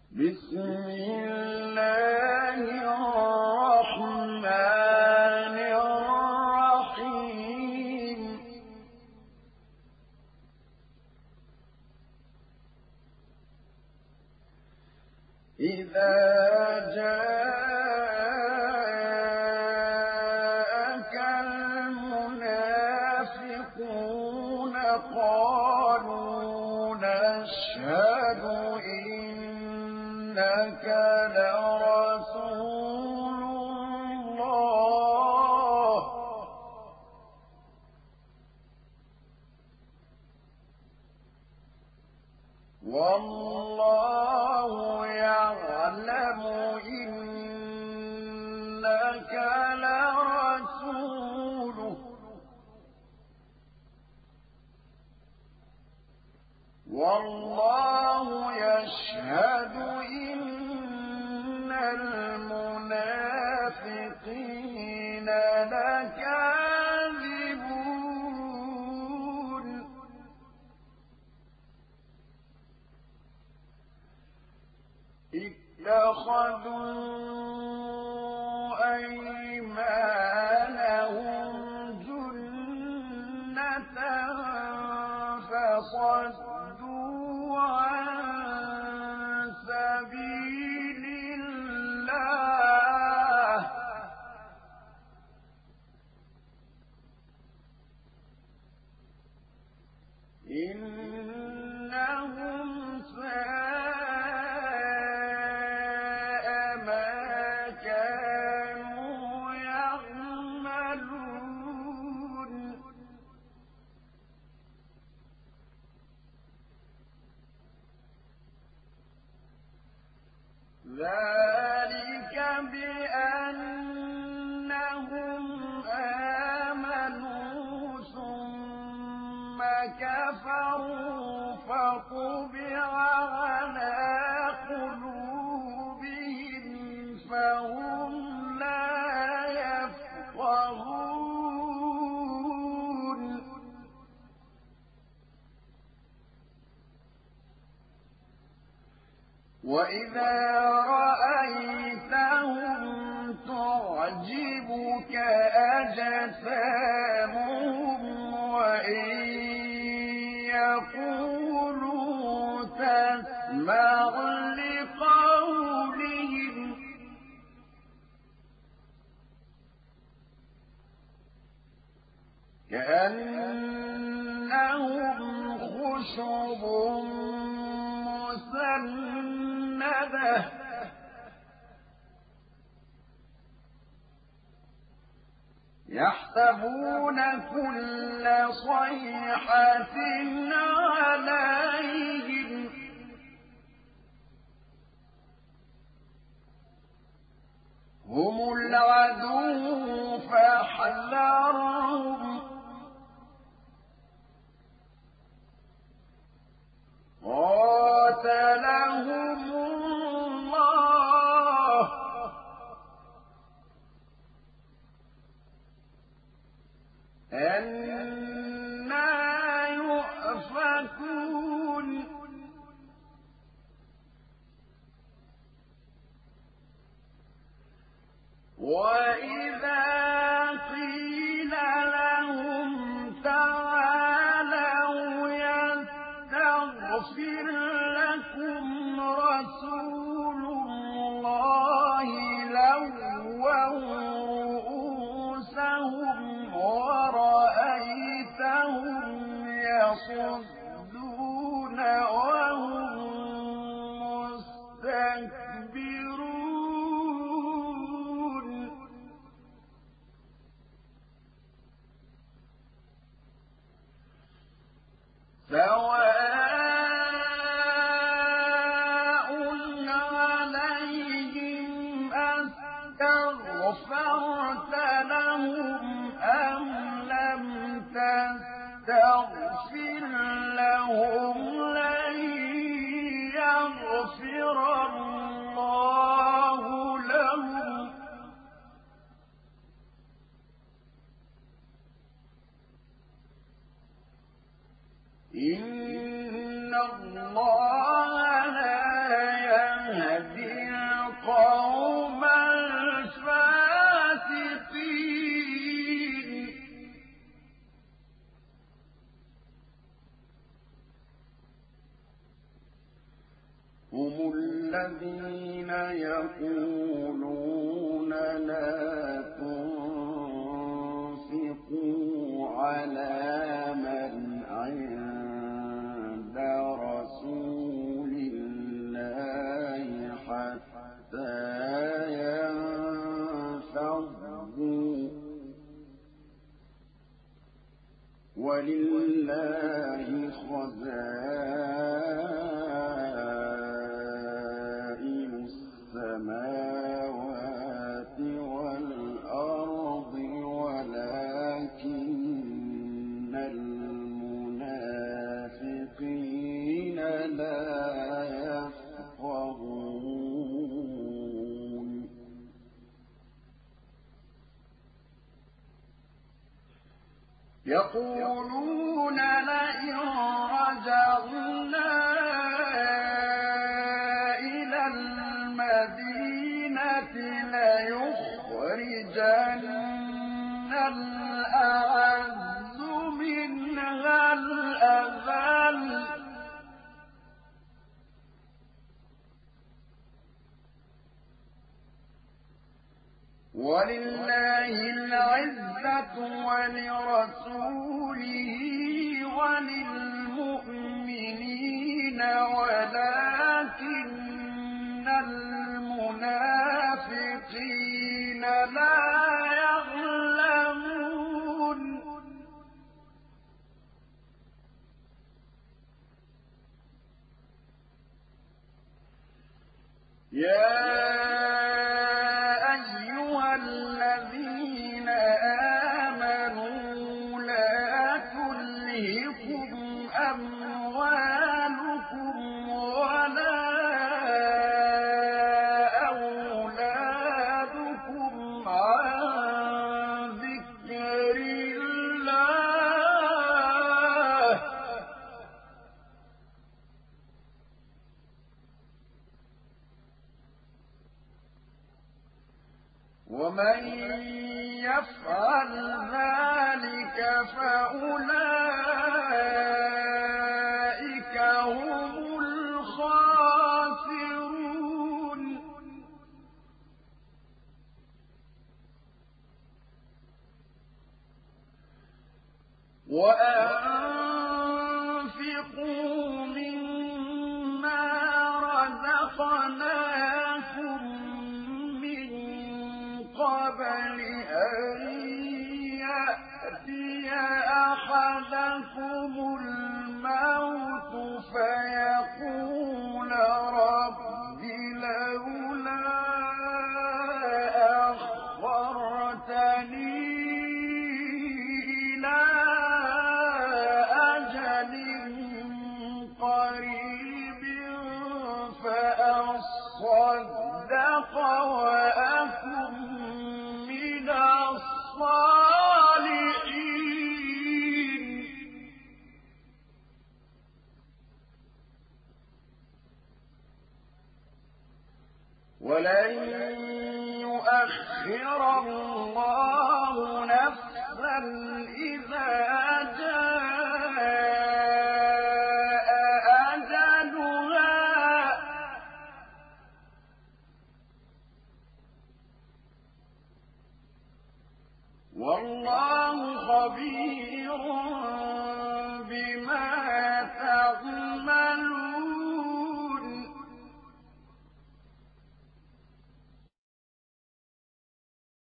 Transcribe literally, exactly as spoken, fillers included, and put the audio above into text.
بسم الله الرحمن الرحيم إذا جاءك المنافقون قالوا نشهد إنك لرسول الله والله يعلم إنك لرسوله والله يشهد إن المنافقين لكاذبون اتخذوا أيمانهم جنة فصدوا عن سبيل الله إنهم ساء ما كانوا يعملون ذلك بأنهم آمنوا ثم كفروا فطبع على قلوبهم فهم لا يفقهون وإذا رأيتهم تعجبك أجسامهم وإن يقولوا تسمع لقولهم كأنهم خشب مسندة يحسبون كل صيحة عليهم هم العدو فاحذرهم قاتلهم الله أنى يؤفكون وإذا قيل لهم تعالوا يستغفر لكم رسول الله لووا رؤوسهم ورأيتهم يصدون وهم مستكبرون سواء عليهم أستغفرت لهم أم لم تستغفر لهم لن يغفر الله لهم إن الله لا يهدي الذين يقولون لا تنفقوا على من عند رسول الله حتى ينفضوا ولله خزائن السماوات والأرض ولكن المنافقين لا يفقهون يقولون لئن رجعنا إلى المدينة ليخرجن الأعز منها الأذل ولله العزة ولرسوله وللمؤمنين ولكن المنافقين لا يعلمون يا الذين آمنوا لا تلهكم أموالكم ولا أولادكم عن ذكر الله ومن يفعل ذلك فأولئك هم الخاسرون وأنفقوا مما رزقناكم قبل أن يأتي أحدكم الموت فيقول رب لولا أخرتني إلى أجل قريب فأصدق وأكن من الصالحين ولن يؤخر الله نفسا إذا جاء أجلها والله خبير بما تعملون